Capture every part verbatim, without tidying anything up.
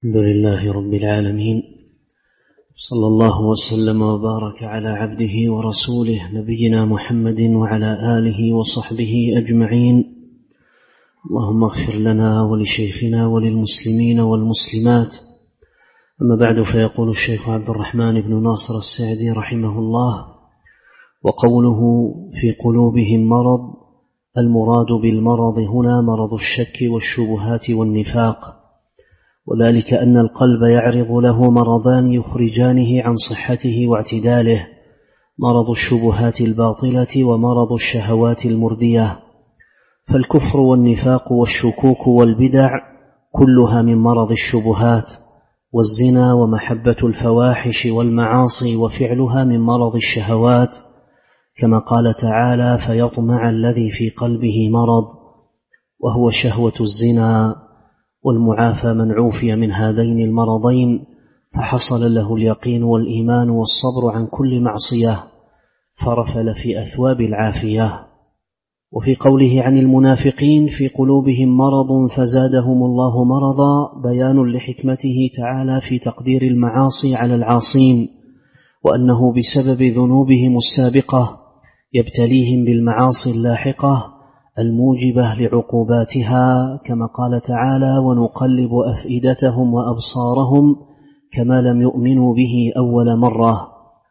الحمد لله رب العالمين، صلى الله وسلم وبارك على عبده ورسوله نبينا محمد وعلى آله وصحبه أجمعين. اللهم اغفر لنا ولشيخنا وللمسلمين والمسلمات. أما بعد، فيقول الشيخ عبد الرحمن بن ناصر السعدي رحمه الله: وقوله في قلوبهم مرض، المراد بالمرض هنا مرض الشك والشبهات والنفاق، وذلك أن القلب يعرض له مرضان يخرجانه عن صحته واعتداله: مرض الشبهات الباطلة ومرض الشهوات المردية. فالكفر والنفاق والشكوك والبدع كلها من مرض الشبهات، والزنا ومحبة الفواحش والمعاصي وفعلها من مرض الشهوات، كما قال تعالى: فيطمع الذي في قلبه مرض، وهو شهوة الزنا. والمعافى من عوفي من هذين المرضين فحصل له اليقين والإيمان والصبر عن كل معصية، فرفل في أثواب العافية. وفي قوله عن المنافقين في قلوبهم مرض فزادهم الله مرضا، بيان لحكمته تعالى في تقدير المعاصي على العاصين، وأنه بسبب ذنوبهم السابقة يبتليهم بالمعاصي اللاحقة الموجبة لعقوباتها، كما قال تعالى: ونقلب أفئدتهم وأبصارهم كما لم يؤمنوا به أول مرة.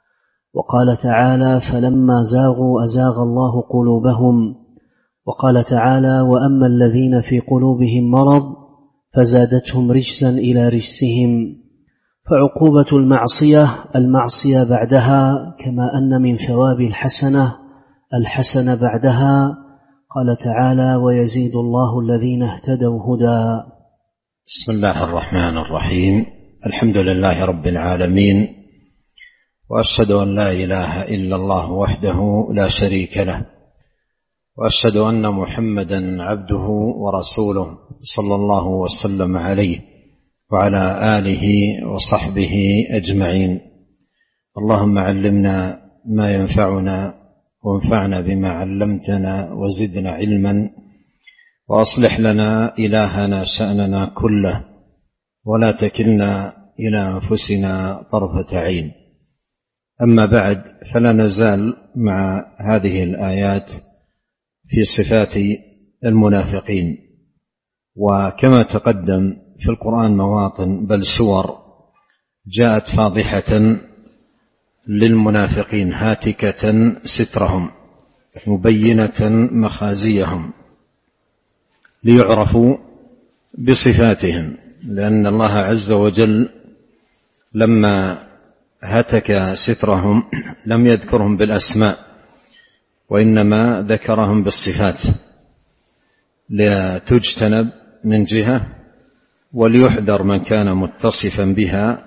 وقال تعالى: فلما زاغوا أزاغ الله قلوبهم. وقال تعالى: وأما الذين في قلوبهم مرض فزادتهم رجسا إلى رجسهم. فعقوبة المعصية المعصية بعدها، كما أن من ثواب الحسنة الحسنة بعدها. قال تعالى: ويزيد الله الذين اهتدوا هدى. بسم الله الرحمن الرحيم. الحمد لله رب العالمين، وأشهد أن لا إله إلا الله وحده لا شريك له، وأشهد أن محمدا عبده ورسوله صلى الله وسلم عليه وعلى آله وصحبه أجمعين. اللهم علمنا ما ينفعنا، وانفعنا بما علمتنا، وزدنا علما، وأصلح لنا إلهنا شأننا كله، ولا تكلنا إلى أنفسنا طرفة عين. أما بعد، فلا نزال مع هذه الآيات في صفات المنافقين. وكما تقدم في القرآن مواطن بل سور جاءت فاضحة للمنافقين هاتكة سترهم مبينة مخازيهم ليعرفوا بصفاتهم، لأن الله عز وجل لما هتك سترهم لم يذكرهم بالأسماء، وإنما ذكرهم بالصفات لتجتنب من جهة، وليحذر من كان متصفا بها،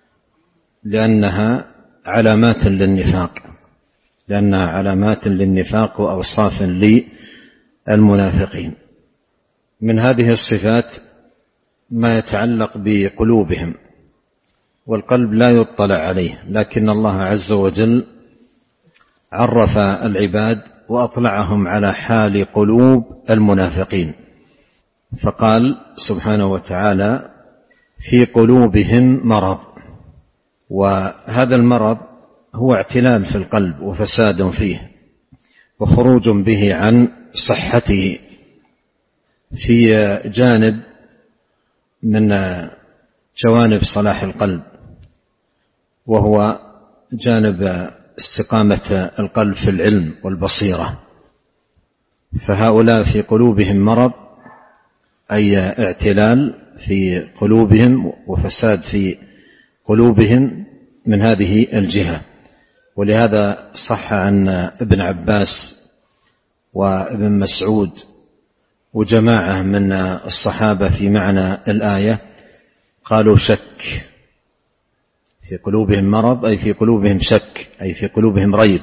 لأنها علامات للنفاق لأنها علامات للنفاق وأوصاف للمنافقين. من هذه الصفات ما يتعلق بقلوبهم، والقلب لا يطلع عليه، لكن الله عز وجل عرف العباد وأطلعهم على حال قلوب المنافقين، فقال سبحانه وتعالى: في قلوبهم مرض. وهذا المرض هو اعتلال في القلب وفساد فيه وخروج به عن صحته في جانب من جوانب صلاح القلب، وهو جانب استقامة القلب في العلم والبصيرة. فهؤلاء في قلوبهم مرض، أي اعتلال في قلوبهم وفساد في قلوبهم من هذه الجهة. ولهذا صح عن ابن عباس وابن مسعود وجماعة من الصحابة في معنى الآية، قالوا شك في قلوبهم مرض، أي في قلوبهم شك، أي في قلوبهم ريب.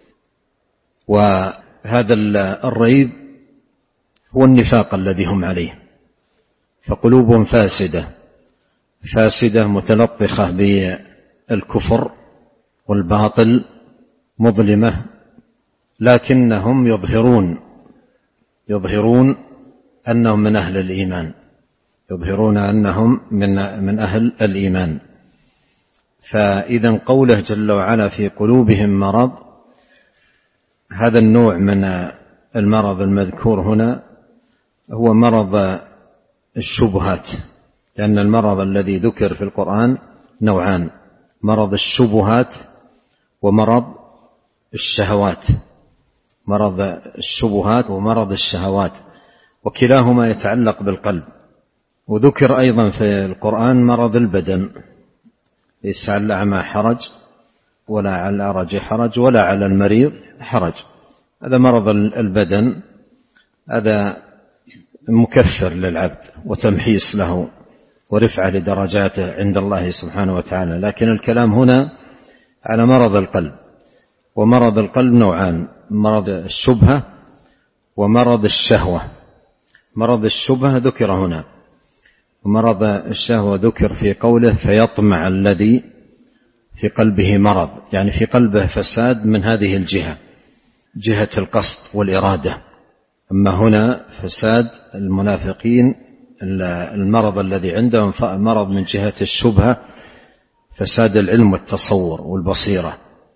وهذا الريب هو النفاق الذي هم عليه، فقلوبهم فاسدة فاسدة متلطخة بالكفر والباطل، مظلمة، لكنهم يظهرون يظهرون أنهم من أهل الإيمان، يظهرون أنهم من من أهل الإيمان. فإذا قوله جل وعلا في قلوبهم مرض، هذا النوع من المرض المذكور هنا هو مرض الشبهات، لأن المرض الذي ذكر في القرآن نوعان: مرض الشبهات ومرض الشهوات. مرض الشبهات ومرض الشهوات، وكلاهما يتعلق بالقلب. وذكر أيضا في القرآن مرض البدن: ليس على الأعمى حرج ولا على الأعرج حرج ولا على المريض حرج. هذا مرض البدن، هذا مكفر للعبد وتمحيص له ورفعة لدرجاته عند الله سبحانه وتعالى. لكن الكلام هنا على مرض القلب، ومرض القلب نوعان: مرض الشبهة ومرض الشهوة. مرض الشبهة ذكر هنا، ومرض الشهوة ذكر في قوله فيطمع الذي في قلبه مرض، يعني في قلبه فساد من هذه الجهة، جهة القصد والإرادة. أما هنا فساد المنافقين، المرض الذي عندهم مرض من جهة الشبهة، فساد العلم والتصور والبصيرة،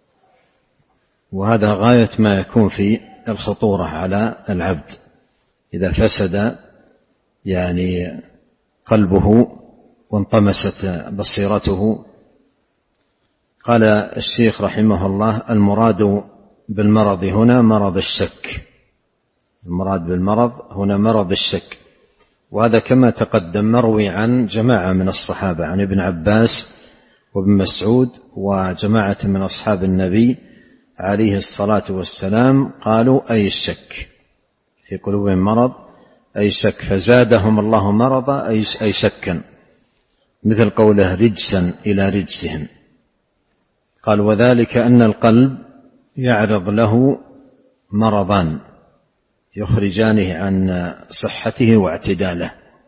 وهذا غاية ما يكون في الخطورة على العبد إذا فسد يعني قلبه وانطمست بصيرته. قال الشيخ رحمه الله: المراد بالمرض هنا مرض الشك. المراد بالمرض هنا مرض الشك، وهذا كما تقدم مروي عن جماعة من الصحابة، عن ابن عباس وابن مسعود وجماعة من أصحاب النبي عليه الصلاة والسلام، قالوا أي الشك، في قلوبهم مرض أي شك، فزادهم الله مرضا أي شكا، مثل قوله رجسا إلى رجسهم. قال: وذلك أن القلب يعرض له مرضان يخرجانه عن صحته واعتداله: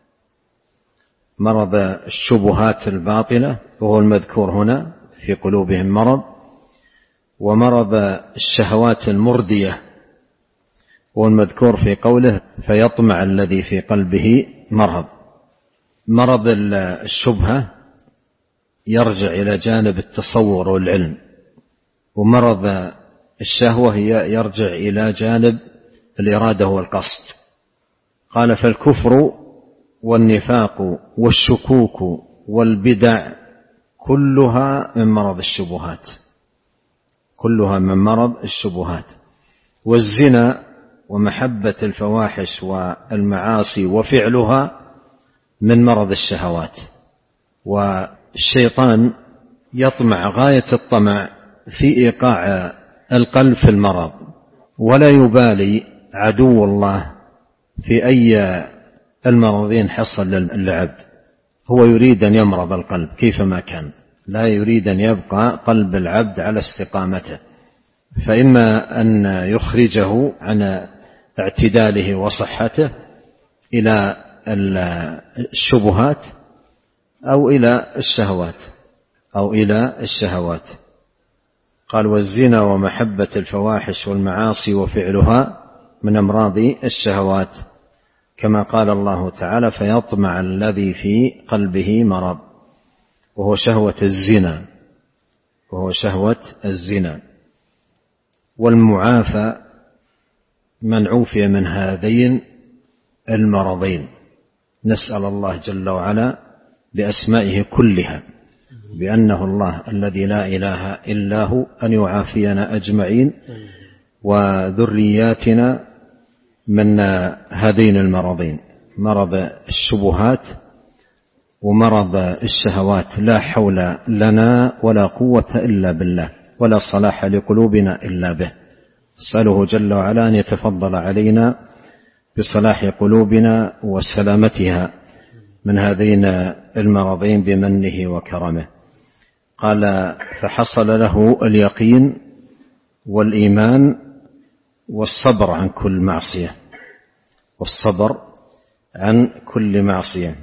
مرض الشبهات الباطلة وهو المذكور هنا في قلوبهم مرض، ومرض الشهوات المردية وهو المذكور في قوله فيطمع الذي في قلبه مرض. مرض الشبهة يرجع إلى جانب التصور والعلم، ومرض الشهوة يرجع إلى جانب الإرادة والقصد. قال: فالكفر والنفاق والشكوك والبدع كلها من مرض الشبهات، كلها من مرض الشبهات. والزنا ومحبة الفواحش والمعاصي وفعلها من مرض الشهوات. والشيطان يطمع غاية الطمع في إيقاع القلب في المرض، ولا يبالي عدو الله في أي المرضين حصل للعبد، هو يريد أن يمرض القلب كيفما كان، لا يريد أن يبقى قلب العبد على استقامته، فإما أن يخرجه عن اعتداله وصحته إلى الشبهات أو إلى الشهوات أو إلى الشهوات. قال: والزنا ومحبة الفواحش والمعاصي وفعلها من أمراض الشهوات، كما قال الله تعالى فيطمع الذي في قلبه مرض، وهو شهوة الزنا، وهو شهوة الزنا. والمعافى من عوفي من هذين المرضين. نسأل الله جل وعلا بأسمائه كلها بأنه الله الذي لا إله إلا هو أن يعافينا أجمعين وذرياتنا من هذين المرضين: مرض الشبهات ومرض الشهوات. لا حول لنا ولا قوة إلا بالله، ولا صلاح لقلوبنا إلا به. أسأله جل وعلا أن يتفضل علينا بصلاح قلوبنا وسلامتها من هذين المرضين بمنه وكرمه. قال: فحصل له اليقين والإيمان والصبر عن كل معصية، والصبر عن كل معصية.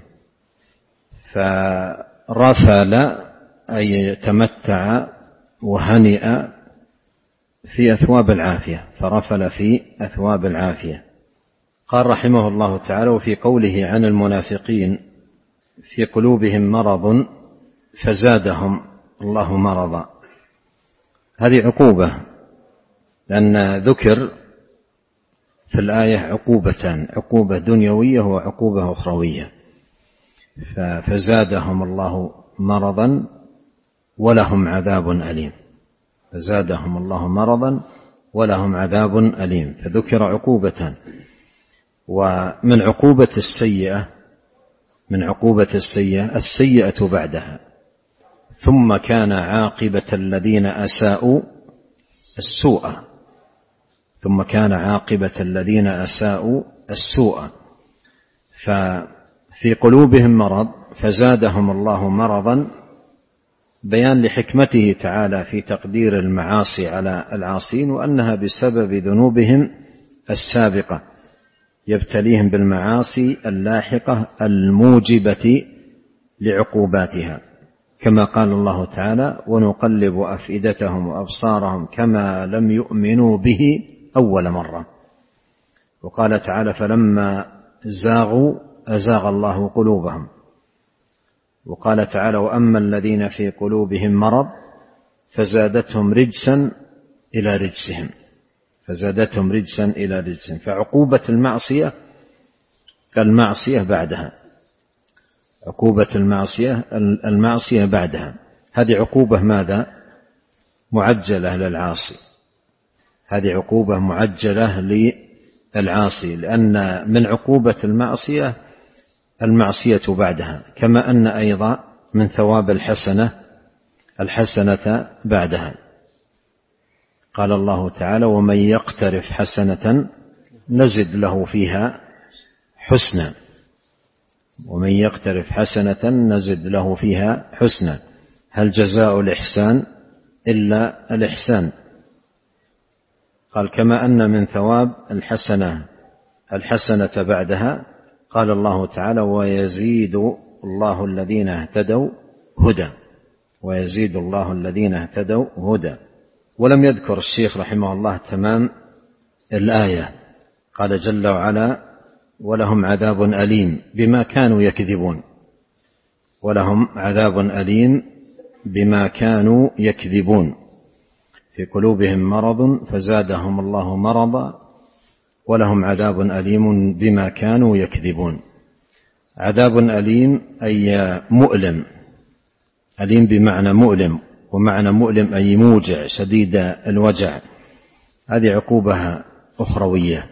فرفل أي تمتع وهنئ في أثواب العافية، فرفل في أثواب العافية. قال رحمه الله تعالى: وفي قوله عن المنافقين في قلوبهم مرض فزادهم الله مرضا. هذه عقوبة، لأن ذكر في الآية عقوبتان، عقوبة دنيوية وعقوبة أخروية، فزادهم الله مرضا ولهم عذاب أليم، فزادهم الله مرضا ولهم عذاب أليم، فذكر عقوبتان. ومن عقوبة السيئة من عقوبة السيئة السيئة بعدها، ثم كان عاقبة الذين أساءوا السوء ثم كان عاقبة الذين أساءوا السوء ففي قلوبهم مرض فزادهم الله مرضا، بيان لحكمته تعالى في تقدير المعاصي على العاصين، وأنها بسبب ذنوبهم السابقة يبتليهم بالمعاصي اللاحقة الموجبة لعقوباتها، كما قال الله تعالى: ونقلب أفئدتهم وأبصارهم كما لم يؤمنوا به أول مرة. وقال تعالى: فلما زاغوا أزاغ الله قلوبهم. وقال تعالى: وأما الذين في قلوبهم مرض فزادتهم رجسا إلى رجسهم فزادتهم رجسا إلى رجسهم فعقوبة المعصية المعصية بعدها عقوبة المعصية المعصية بعدها هذه عقوبة ماذا؟ معجلة للعاصي هذه عقوبة معجلة للعاصي، لأن من عقوبة المعصية المعصية بعدها، كما أن أيضا من ثواب الحسنة الحسنة بعدها. قال الله تعالى: ومن يقترف حسنة نزد له فيها حسنا ومن يقترف حسنة نزد له فيها حسنا هل جزاء الإحسان إلا الإحسان. قال: كما أن من ثواب الحسنة الحسنة بعدها، قال الله تعالى: ويزيد الله الذين اهتدوا هدى ويزيد الله الذين اهتدوا هدى. ولم يذكر الشيخ رحمه الله تمام الآية، قال جل وعلا: ولهم عذاب أليم بما كانوا يكذبون ولهم عذاب أليم بما كانوا يكذبون في قلوبهم مرض فزادهم الله مرضا ولهم عذاب أليم بما كانوا يكذبون. عذاب أليم أي مؤلم، أليم بمعنى مؤلم، ومعنى مؤلم أي موجع شديد الوجع. هذه عقوبة أخروية.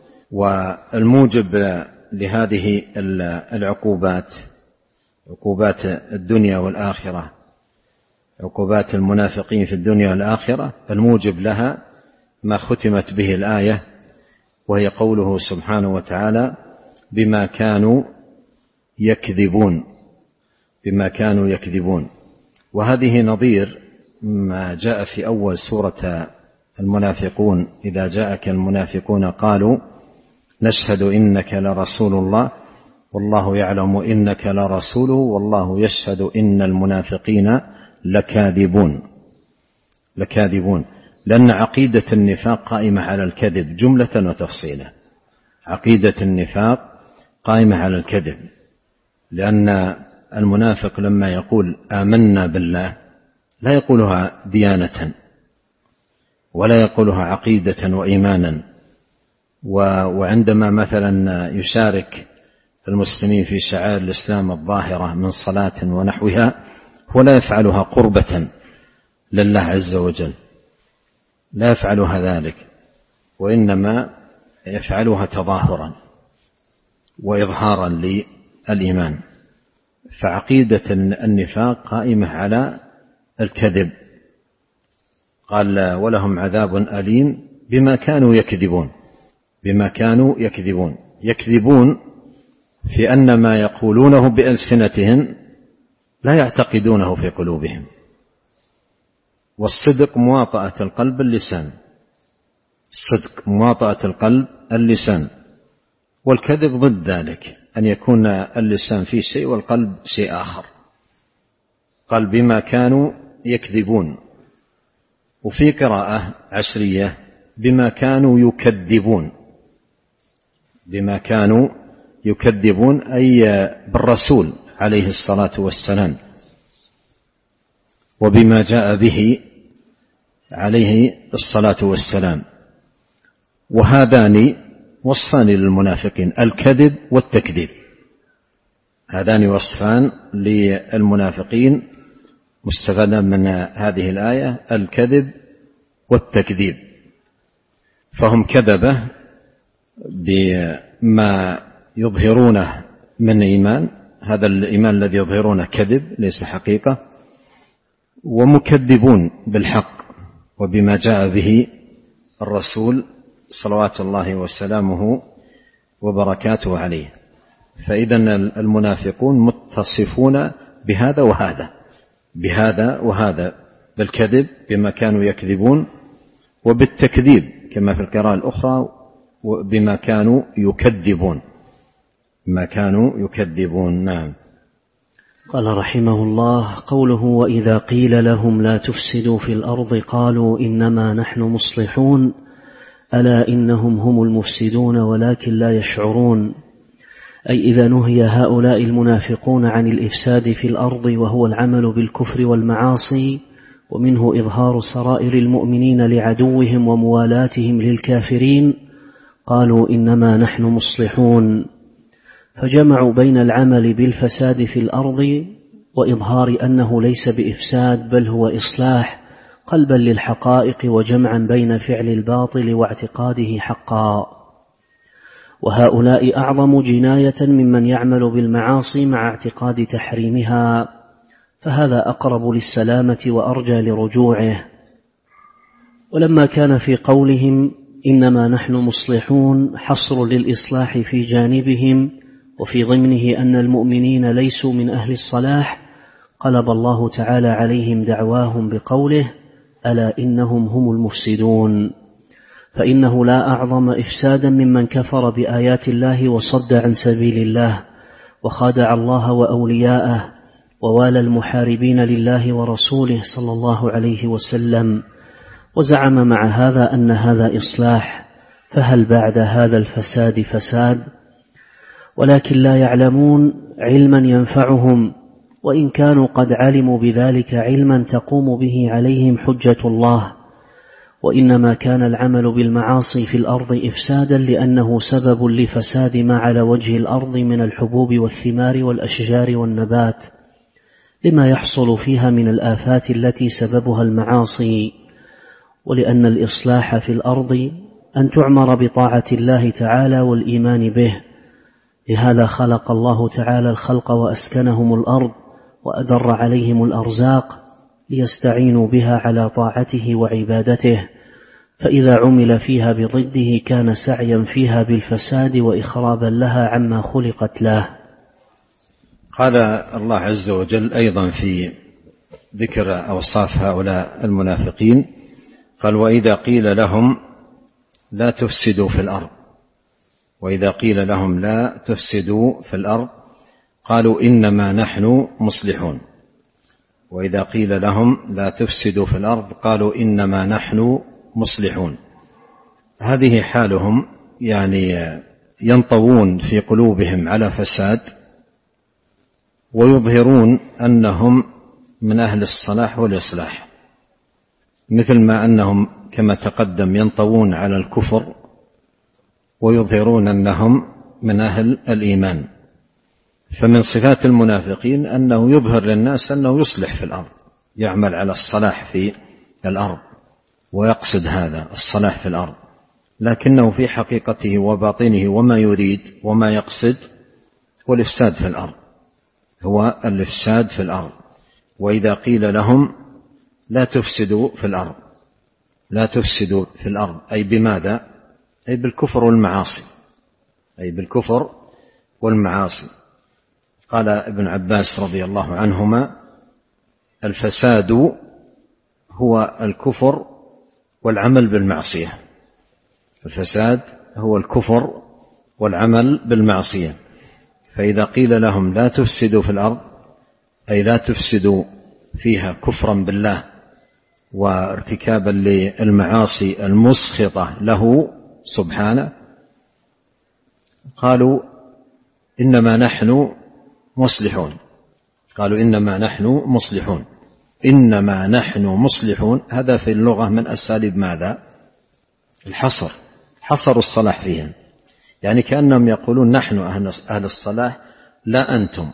والموجب لهذه العقوبات عقوبات الدنيا والآخرة، عقوبات المنافقين في الدنيا والآخرة، الموجب لها ما ختمت به الآية، وهي قوله سبحانه وتعالى: بما كانوا يكذبون بما كانوا يكذبون. وهذه نظير ما جاء في أول سورة المنافقون: إذا جاءك المنافقون قالوا نشهد إنك لرسول الله والله يعلم إنك لرسوله والله يشهد إن المنافقين لكاذبون لكاذبون لأن عقيدة النفاق قائمة على الكذب جملة وتفصيلا. عقيدة النفاق قائمة على الكذب، لأن المنافق لما يقول آمنا بالله لا يقولها ديانة ولا يقولها عقيدة وإيمانا، وعندما مثلا يشارك المسلمين في شعائر الإسلام الظاهرة من صلاة ونحوها هو لا يفعلها قربة لله عز وجل، لا يفعلها ذلك، وإنما يفعلها تظاهرا وإظهارا للإيمان. فعقيدة النفاق قائمة على الكذب. قال: ولهم عذاب أليم بما كانوا يكذبون بما كانوا يكذبون يكذبون في أن ما يقولونه بألسنتهم لا يعتقدونه في قلوبهم. والصدق مواطأة القلب اللسان الصدق مواطأة القلب اللسان والكذب ضد ذلك، أن يكون اللسان فيه شيء والقلب شيء آخر. قال: بما كانوا يكذبون. وفي قراءة عشرية: بما كانوا يكذبون بما كانوا يكذبون أي بالرسول عليه الصلاة والسلام وبما جاء به عليه الصلاة والسلام. وهذان وصفان للمنافقين: الكذب والتكذيب. هذان وصفان للمنافقين مستفادا من هذه الآية: الكذب والتكذيب. فهم كذبة بما يظهرونه من إيمان، هذا الإيمان الذي يظهرونه كذب ليس حقيقة، ومكذبون بالحق وبما جاء به الرسول صلوات الله وسلامه وبركاته عليه. فإذا المنافقون متصفون بهذا وهذا بهذا وهذا بالكذب بما كانوا يكذبون، وبالتكذيب كما في القراءة الأخرى بما كانوا يكذبون ما كانوا يكذبون. نعم. قال رحمه الله: قوله: وإذا قيل لهم لا تفسدوا في الأرض قالوا إنما نحن مصلحون ألا إنهم هم المفسدون ولكن لا يشعرون. أي إذا نهي هؤلاء المنافقون عن الإفساد في الأرض وهو العمل بالكفر والمعاصي، ومنه إظهار سرائر المؤمنين لعدوهم وموالاتهم للكافرين، قالوا إنما نحن مصلحون، فجمعوا بين العمل بالفساد في الأرض وإظهار أنه ليس بإفساد بل هو إصلاح قلبا للحقائق، وجمعا بين فعل الباطل واعتقاده حقا. وهؤلاء أعظم جناية ممن يعمل بالمعاصي مع اعتقاد تحريمها، فهذا أقرب للسلامة وأرجى لرجوعه. ولما كان في قولهم إنما نحن مصلحون حصر للإصلاح في جانبهم وفي ضمنه أن المؤمنين ليسوا من أهل الصلاح، قلب الله تعالى عليهم دعواهم بقوله: ألا إنهم هم المفسدون. فإنه لا أعظم إفسادا ممن كفر بآيات الله وصد عن سبيل الله وخادع الله وأولياءه ووالى المحاربين لله ورسوله صلى الله عليه وسلم، وزعم مع هذا أن هذا إصلاح، فهل بعد هذا الفساد فساد؟ ولكن لا يعلمون علما ينفعهم، وإن كانوا قد علموا بذلك علما تقوم به عليهم حجة الله. وإنما كان العمل بالمعاصي في الأرض إفسادا لأنه سبب لفساد ما على وجه الأرض من الحبوب والثمار والأشجار والنبات، لما يحصل فيها من الآفات التي سببها المعاصي. ولأن الإصلاح في الأرض أن تعمر بطاعة الله تعالى والإيمان به، لهذا خلق الله تعالى الخلق وأسكنهم الأرض وأدر عليهم الأرزاق ليستعينوا بها على طاعته وعبادته، فإذا عمل فيها بضده كان سعيا فيها بالفساد وإخرابا لها عما خلقت له. قال الله عز وجل أيضا في ذكر أوصاف هؤلاء المنافقين، قال: وإذا قيل لهم لا تفسدوا في الأرض وإذا قيل لهم لا تفسدوا في الأرض قالوا إنما نحن مصلحون. وإذا قيل لهم لا تفسدوا في الأرض قالوا إنما نحن مصلحون. هذه حالهم، يعني ينطوون في قلوبهم على فساد ويظهرون أنهم من أهل الصلاح والإصلاح، مثل ما أنهم كما تقدم ينطوون على الكفر ويظهرون أنهم من أهل الإيمان. فمن صفات المنافقين أنه يظهر للناس أنه يصلح في الأرض، يعمل على الصلاح في الأرض ويقصد هذا الصلاح في الأرض، لكنه في حقيقته وباطنه وما يريد وما يقصد هو الإفساد في الأرض، هو الإفساد في الأرض. وإذا قيل لهم لا تفسدوا في الأرض لا تفسدوا في الأرض أي بماذا؟ أي بالكفر والمعاصي أي بالكفر والمعاصي. قال ابن عباس رضي الله عنهما: الفساد هو الكفر والعمل بالمعصية الفساد هو الكفر والعمل بالمعصية. فإذا قيل لهم لا تفسدوا في الأرض أي لا تفسدوا فيها كفرا بالله وارتكابا للمعاصي المسخطة له سبحانه، قالوا إنما نحن مصلحون. قالوا إنما نحن مصلحون. إنما نحن مصلحون هذا في اللغة من أساليب ماذا؟ الحصر، حصر الصلاح فيهم، يعني كأنهم يقولون نحن أهل الصلاح لا أنتم،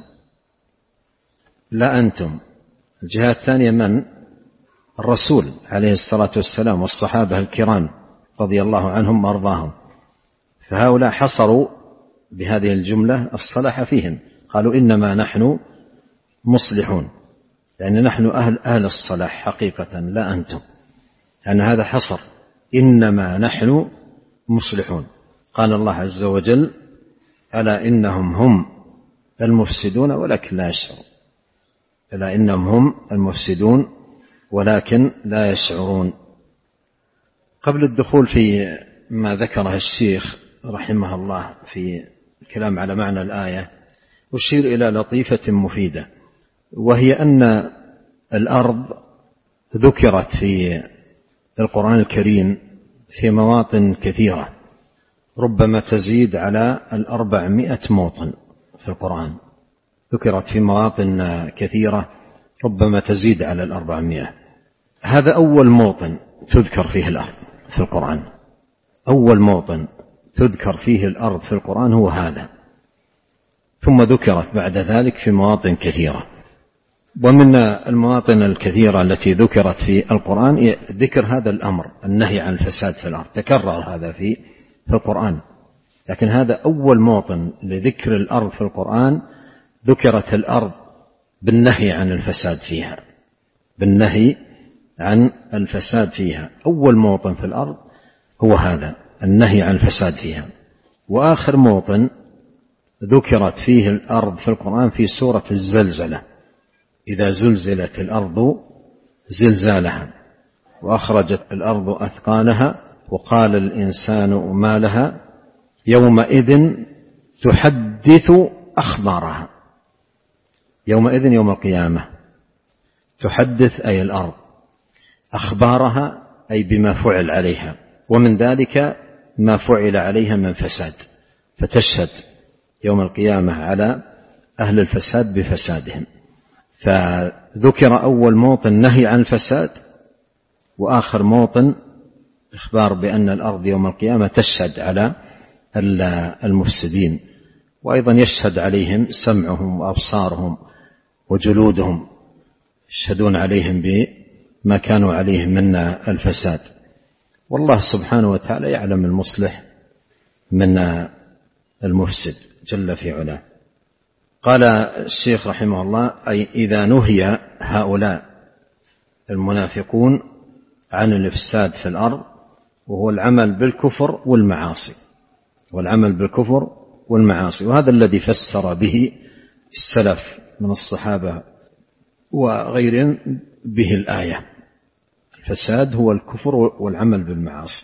لا أنتم. الجهة الثانية من؟ الرسول عليه الصلاة والسلام والصحابة الكرام رضي الله عنهم وأرضاهم. فهؤلاء حصروا بهذه الجملة الصلاح فيهم، قالوا إنما نحن مصلحون، يعني نحن أهل, أهل الصلاح حقيقة لا أنتم، يعني هذا حصر. إنما نحن مصلحون. قال الله عز وجل ألا إنهم هم المفسدون ولكن لا يشعرون. ألا إنهم هم المفسدون ولكن لا يشعرون. قبل الدخول في ما ذكره الشيخ رحمه الله في الكلام على معنى الآية أشير إلى لطيفة مفيدة، وهي أن الأرض ذكرت في القرآن الكريم في مواطن كثيرة، ربما تزيد على الأربعمائة موطن في القرآن، ذكرت في مواطن كثيرة ربما تزيد على الأربعمائة. هذا أول موطن تذكر فيه الأرض في القرآن، أول موطن تذكر فيه الأرض في القرآن هو هذا، ثم ذكرت بعد ذلك في مواطن كثيرة. ومن المواطن الكثيرة التي ذكرت في القرآن ذكر هذا الأمر، النهي عن الفساد في الأرض، تكرر هذا في في القرآن، لكن هذا أول موطن لذكر الأرض في القرآن، ذكرت الأرض بالنهي عن الفساد فيها، بالنهي عن الفساد فيها. أول موطن في الأرض هو هذا، النهي عن الفساد فيها. وآخر موطن ذكرت فيه الأرض في القرآن في سورة الزلزلة، إذا زلزلت الأرض زلزالها وأخرجت الأرض أثقالها وقال الإنسان ما لها يومئذ تحدث أخبارها. يومئذ يوم القيامة، تحدث أي الأرض، أخبارها أي بما فعل عليها، ومن ذلك ما فعل عليها من فساد، فتشهد يوم القيامة على أهل الفساد بفسادهم. فذكر أول موطن نهي عن الفساد، وآخر موطن إخبار بأن الأرض يوم القيامة تشهد على المفسدين، وأيضا يشهد عليهم سمعهم وأبصارهم وجلودهم، يشهدون عليهم بما كانوا عليه من الفساد. والله سبحانه وتعالى يعلم المصلح من المفسد جل في علاه. قال الشيخ رحمه الله أي إذا نهي هؤلاء المنافقون عن الإفساد في الأرض، وهو العمل بالكفر والمعاصي، والعمل بالكفر والمعاصي، وهذا الذي فسر به السلف من الصحابة وغيرهم به الآية. الفساد هو الكفر والعمل بالمعاصي،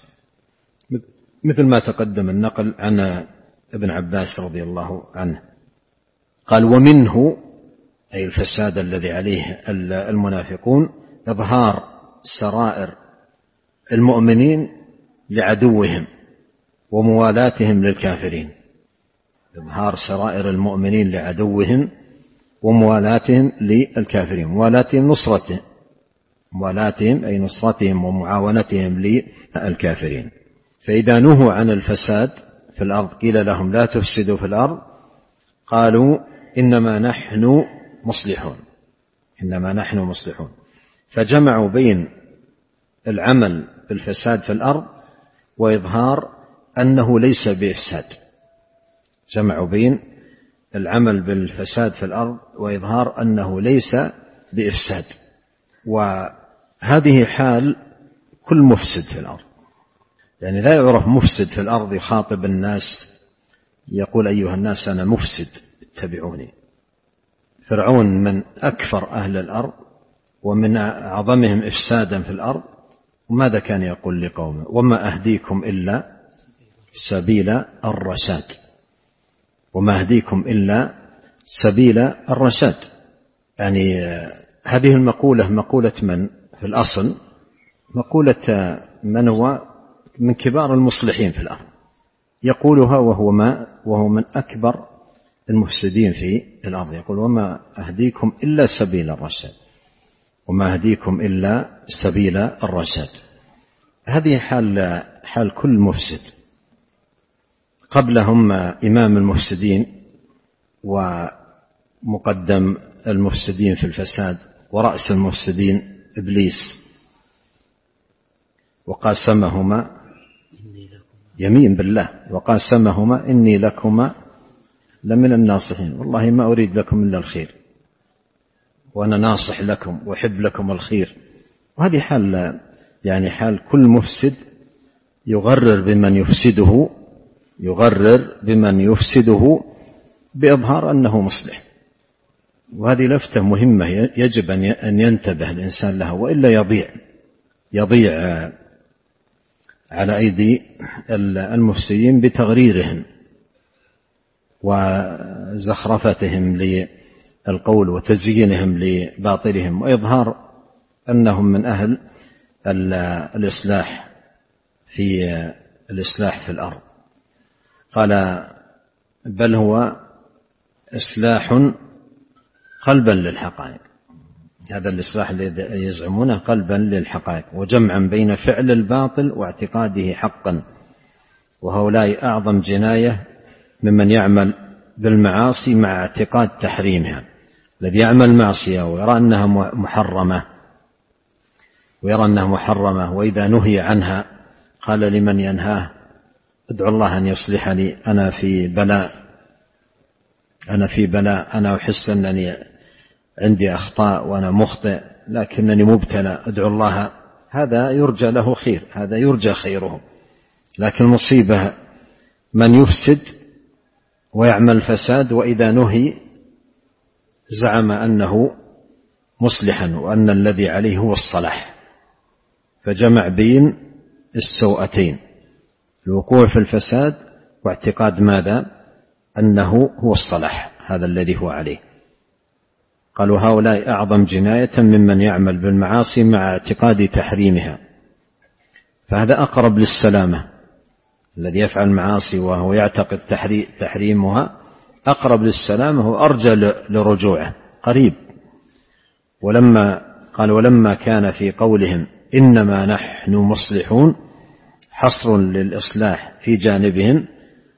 مثل ما تقدم النقل عن ابن عباس رضي الله عنه قال ومنه أي الفساد الذي عليه المنافقون إظهار سرائر المؤمنين لعدوهم وموالاتهم للكافرين، إظهار سرائر المؤمنين لعدوهم وموالاتهم للكافرين، موالاتهم نصرتهم، موالاتهم أي نصرتهم ومعاونتهم للكافرين. فإذا نهوا عن الفساد في الأرض قيل لهم لا تفسدوا في الأرض، قالوا إنما نحن مصلحون، إنما نحن مصلحون. فجمعوا بين العمل بالفساد في الأرض وإظهار أنه ليس بإفساد، جمعوا بين العمل بالفساد في الأرض وإظهار أنه ليس بإفساد. وهذه حال كل مفسد في الأرض، يعني لا يعرف مفسد في الأرض يخاطب الناس يقول أيها الناس أنا مفسد اتبعوني. فرعون من أكثر أهل الأرض ومن أعظمهم إفسادا في الأرض، وماذا كان يقول لقومه؟ وما أهديكم إلا سبيل الرشاد، وما أهديكم إلا سبيل الرشاد. يعني هذه المقولة مقولة من في الأصل؟ مقولة من هو من كبار المصلحين في الأرض، يقولها وهو ما وهو من أكبر المفسدين في الأرض. يقول وما أهديكم إلا سبيل الرشاد، وما أهديكم إلا سبيل الرشاد. هذه حال حال كل مفسد. قبلهم إمام المفسدين ومقدم المفسدين في الفساد ورأس المفسدين إبليس، وقاسمهما يمين بالله وقاسمهما إني لكما لمن الناصحين، والله ما أريد لكم إلا الخير وأنا ناصح لكم وأحب لكم الخير. وهذه حال يعني حال كل مفسد يغرر بمن يفسده يغرر بمن يفسده بإظهار أنه مصلح. وهذه لفتة مهمة يجب أن ينتبه الإنسان لها، وإلا يضيع يضيع على أيدي المفسدين بتغريرهم وزخرفتهم للقول وتزيينهم لباطلهم وإظهار أنهم من أهل الإصلاح في الإصلاح في الأرض. قال بل هو إصلاح قلبا للحقائق، هذا الإصلاح الذي يزعمونه قلبا للحقائق، وجمعا بين فعل الباطل واعتقاده حقا، وهؤلاء أعظم جناية ممن يعمل بالمعاصي مع اعتقاد تحريمها. الذي يعمل معصية ويرى أنها محرمة ويرى أنها محرمة وإذا نهي عنها قال لمن ينهاه ادعو الله أن يصلحني، أنا في بلاء أنا في بلاء أنا أحس أنني عندي أخطاء وأنا مخطئ لكنني مبتلى، ادعو الله. هذا يرجى له خير، هذا يرجى خيره. لكن المصيبة من يفسد ويعمل فساد وإذا نهي زعم أنه مصلحا وأن الذي عليه هو الصلاح، فجمع بين السوءتين، الوقوع في الفساد واعتقاد ماذا؟ أنه هو الصلاح، هذا الذي هو عليه. قالوا هؤلاء أعظم جناية ممن يعمل بالمعاصي مع اعتقاد تحريمها. فهذا أقرب للسلامة، الذي يفعل المعاصي وهو يعتقد تحريمها أقرب للسلامة وأرجى لرجوعه قريب. ولما قال ولما كان في قولهم إنما نحن مصلحون حصر للإصلاح في جانبهم،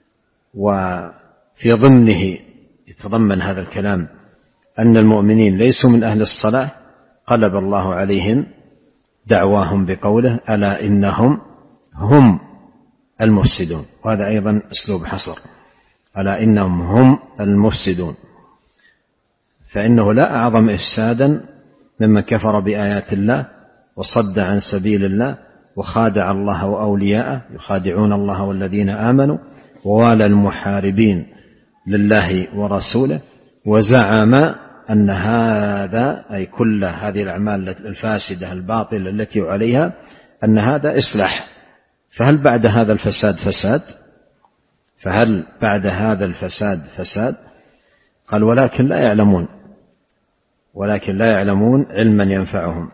وفي ضمنه يتضمن هذا الكلام أن المؤمنين ليسوا من أهل الصلاح، قلب الله عليهم دعواهم بقوله ألا إنهم هم المفسدون. وهذا أيضا أسلوب حصر، ألا إنهم هم المفسدون. فإنه لا أعظم إفسادا ممن كفر بآيات الله وصد عن سبيل الله وخادع الله وأولياءه، يخادعون الله والذين آمنوا، ووالى المحاربين لله ورسوله، وزعم أن هذا أي كل هذه الأعمال الفاسدة الباطلة التي عليها أن هذا إصلاح. فهل بعد هذا الفساد فساد؟ فهل بعد هذا الفساد فساد؟ قال ولكن لا يعلمون ولكن لا يعلمون علما ينفعهم.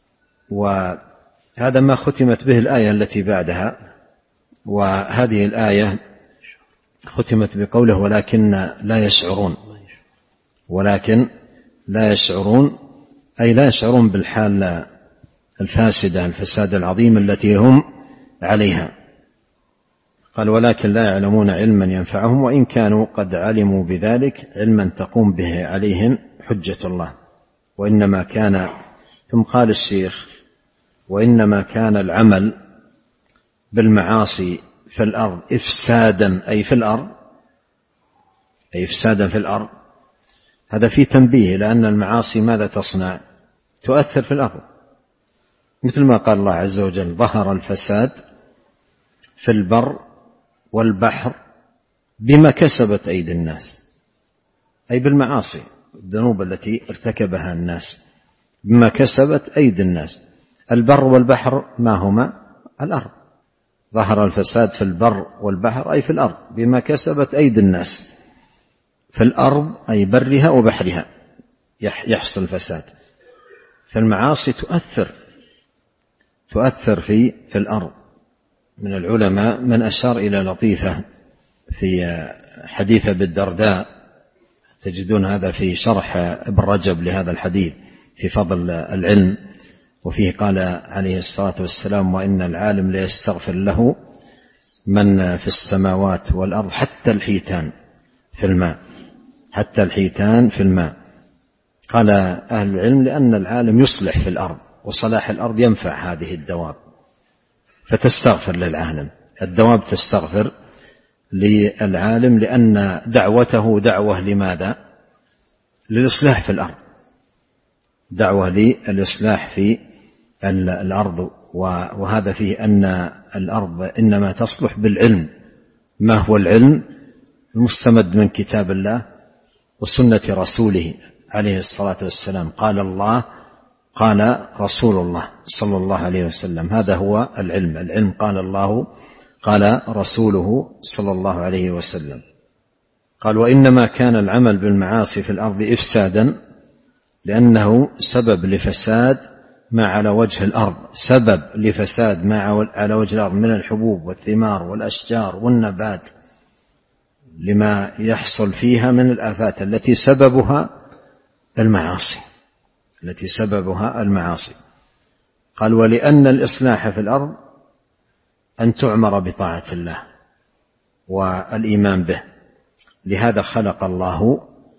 وهذا ما ختمت به الآية التي بعدها، وهذه الآية ختمت بقوله ولكن لا يشعرون، ولكن لا يشعرون أي لا يشعرون بالحال الفاسدة الفساد العظيم التي هم عليها. قال ولكن لا يعلمون علما ينفعهم وإن كانوا قد علموا بذلك علما تقوم به عليهم حجة الله. وإنما كان، ثم قال الشيخ وإنما كان العمل بالمعاصي في الأرض إفسادا أي في الأرض أي إفسادا في الأرض. هذا فيه تنبيه لأن المعاصي ماذا تصنع؟ تؤثر في الأرض، مثل ما قال الله عز وجل ظهر الفساد في البر والبحر بما كسبت أيدي الناس، أي بالمعاصي الذنوب التي ارتكبها الناس بما كسبت أيدي الناس. البر والبحر ما هما؟ الأرض. ظهر الفساد في البر والبحر أي في الأرض بما كسبت أيدي الناس. في الأرض أي برها وبحرها يحصل الفساد. فالمعاصي تؤثر تؤثر في في الأرض. من العلماء من أشار إلى لطيفة في حديث أبي الدرداء تجدون هذا في شرح ابن رجب لهذا الحديث في فضل العلم، وفيه قال عليه الصلاة والسلام: وإن العالم ليستغفر له من في السماوات والأرض حتى الحيتان في الماء، حتى الحيتان في الماء. قال أهل العلم: لأن العالم يصلح في الأرض، وصلاح الأرض ينفع هذه الدواب، فتستغفر للعالم. الدواب تستغفر للعالم لأن دعوته دعوة لماذا؟ للإصلاح في الأرض، دعوة للإصلاح في الأرض. وهذا فيه أن الأرض إنما تصلح بالعلم. ما هو العلم؟ المستمد من كتاب الله وسنة رسوله عليه الصلاة والسلام. قال الله قال رسول الله صلى الله عليه وسلم، هذا هو العلم. العلم قال الله قال رسوله صلى الله عليه وسلم. قال: وإنما كان العمل بالمعاصي في الأرض إفسادا لأنه سبب لفساد ما على وجه الأرض، سبب لفساد ما على وجه الأرض من الحبوب والثمار والأشجار والنبات، لما يحصل فيها من الآفات التي سببها المعاصي التي سببها المعاصي. قال: ولأن الإصلاح في الأرض أن تعمر بطاعة الله والإيمان به، لهذا خلق الله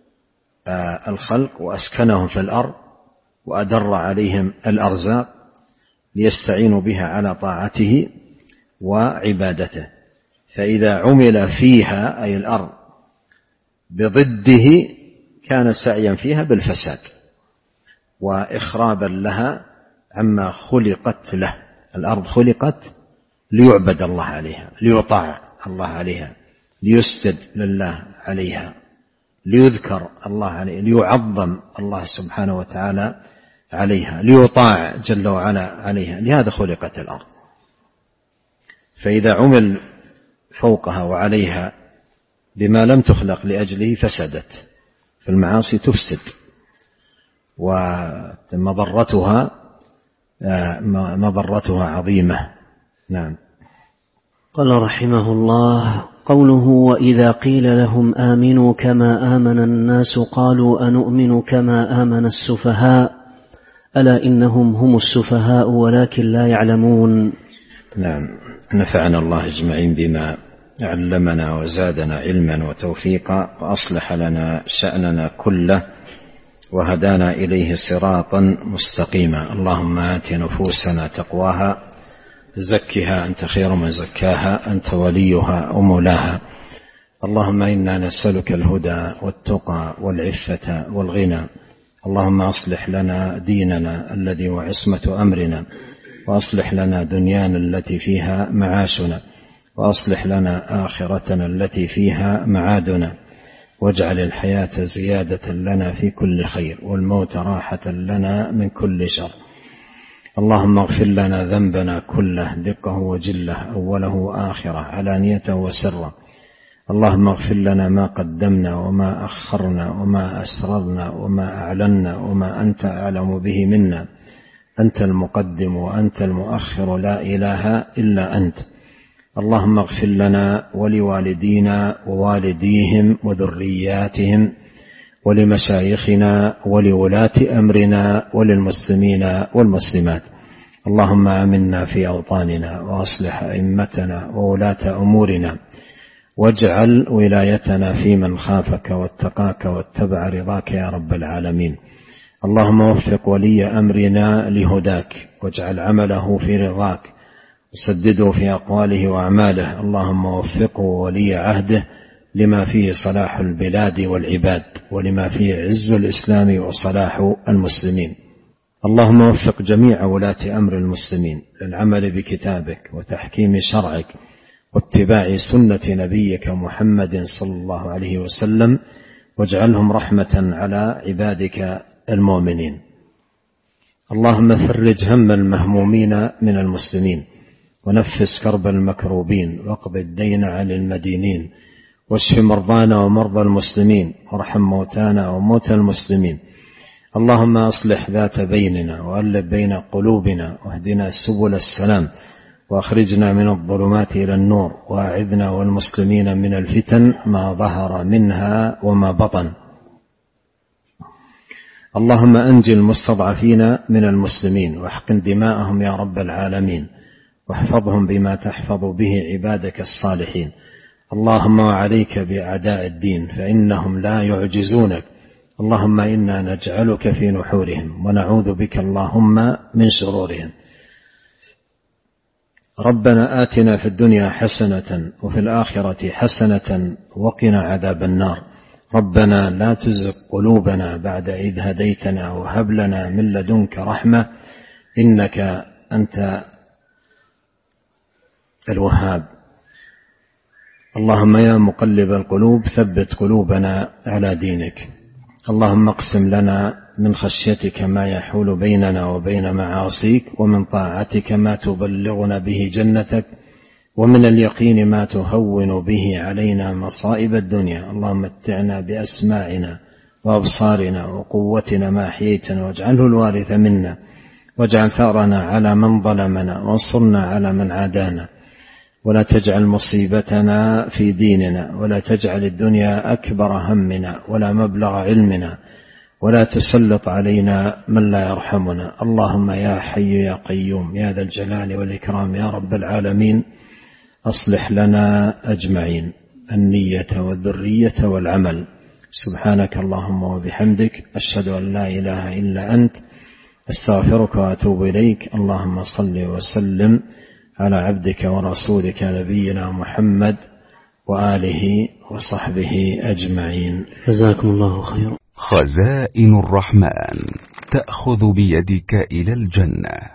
الخلق وأسكنهم في الأرض وأدر عليهم الأرزاق ليستعينوا بها على طاعته وعبادته. فإذا عمل فيها أي الأرض بضده كان سعيا فيها بالفساد وإخرابا لها عما خلقت له. الأرض خلقت ليعبد الله عليها، ليطاع الله عليها، ليسجد لله عليها، ليذكر الله عليها، ليعظم الله سبحانه وتعالى عليها، ليطاع جل وعلا عليها. لهذا خلقت الأرض. فإذا عمل فوقها وعليها بما لم تخلق لأجله فسدت. فالمعاصي تفسد ومضرتها مضرتها عظيمة. نعم. قال رحمه الله: قوله: وإذا قيل لهم آمنوا كما آمن الناس قالوا أنؤمن كما آمن السفهاء ألا إنهم هم السفهاء ولكن لا يعلمون. نعم. نفعنا الله أجمعين بما علمنا وزادنا علما وتوفيقا، وأصلح لنا شأننا كله، وهدانا إليه صراطا مستقيما. اللهم آت نفوسنا تقواها زكها أنت خير من زكاها أنت وليها ومولاها. اللهم إنا نسألك الهدى والتقى والعفة والغنى. اللهم أصلح لنا ديننا الذي هو عصمة أمرنا، وأصلح لنا دنيانا التي فيها معاشنا، وأصلح لنا آخرتنا التي فيها معادنا، واجعل الحياة زيادة لنا في كل خير، والموت راحة لنا من كل شر. اللهم اغفر لنا ذنبنا كله دقه وجله، أوله وآخره، علانيته وسره. اللهم اغفر لنا ما قدمنا وما أخرنا وما أسررنا وما أعلنا وما أنت أعلم به منا. أنت المقدم وأنت المؤخر، لا إله إلا أنت. اللهم اغفر لنا ولوالدينا ووالديهم وذرياتهم ولمشايخنا ولولاة أمرنا وللمسلمين والمسلمات. اللهم آمنا في أوطاننا وأصلح أئمتنا وولاة أمورنا، واجعل ولايتنا في من خافك واتقاك واتبع رضاك يا رب العالمين. اللهم وفق ولي أمرنا لهداك، واجعل عمله في رضاك، وسدده في أقواله وأعماله. اللهم وفقه ولي عهده لما فيه صلاح البلاد والعباد، ولما فيه عز الإسلام وصلاح المسلمين. اللهم وفق جميع ولاة أمر المسلمين للعمل بكتابك وتحكيم شرعك واتباع سنة نبيك محمد صلى الله عليه وسلم، واجعلهم رحمة على عبادك المؤمنين. اللهم فرج هم المهمومين من المسلمين، ونفس كرب المكروبين، واقض الدين عن المدينين، واشف مرضانا ومرضى المسلمين، وارحم موتانا وموتى المسلمين. اللهم أصلح ذات بيننا وألف بين قلوبنا، واهدنا سبل السلام، وأخرجنا من الظلمات إلى النور، وأعذنا والمسلمين من الفتن ما ظهر منها وما بطن. اللهم أنجِ المستضعفين من المسلمين واحقن دماءهم يا رب العالمين، واحفظهم بما تحفظ به عبادك الصالحين. اللهم وعليك بأعداء الدين فإنهم لا يعجزونك. اللهم إنا نجعلك في نحورهم ونعوذ بك اللهم من شرورهم. ربنا آتنا في الدنيا حسنة وفي الآخرة حسنة وقنا عذاب النار. ربنا لا تزغ قلوبنا بعد إذ هديتنا وهب لنا من لدنك رحمة إنك أنت الوهاب. اللهم يا مقلب القلوب ثبت قلوبنا على دينك. اللهم اقسم لنا من خشيتك ما يحول بيننا وبين معاصيك، ومن طاعتك ما تبلغنا به جنتك، ومن اليقين ما تهون به علينا مصائب الدنيا. اللهم متعنا بأسماعنا وأبصارنا وقوتنا ما أحييتنا، واجعله الوارث منا، واجعل ثأرنا على من ظلمنا، وانصرنا على من عادانا، ولا تجعل مصيبتنا في ديننا، ولا تجعل الدنيا أكبر همنا ولا مبلغ علمنا، ولا تسلط علينا من لا يرحمنا. اللهم يا حي يا قيوم يا ذا الجلال والإكرام يا رب العالمين، أصلح لنا أجمعين النية والذرية والعمل. سبحانك اللهم وبحمدك، أشهد أن لا إله إلا أنت، أستغفرك وأتوب إليك. اللهم صل وسلم على عبدك ورسولك نبينا محمد وآله وصحبه أجمعين. جزاكم الله خيرا. خزائن الرحمن تأخذ بيدك إلى الجنة.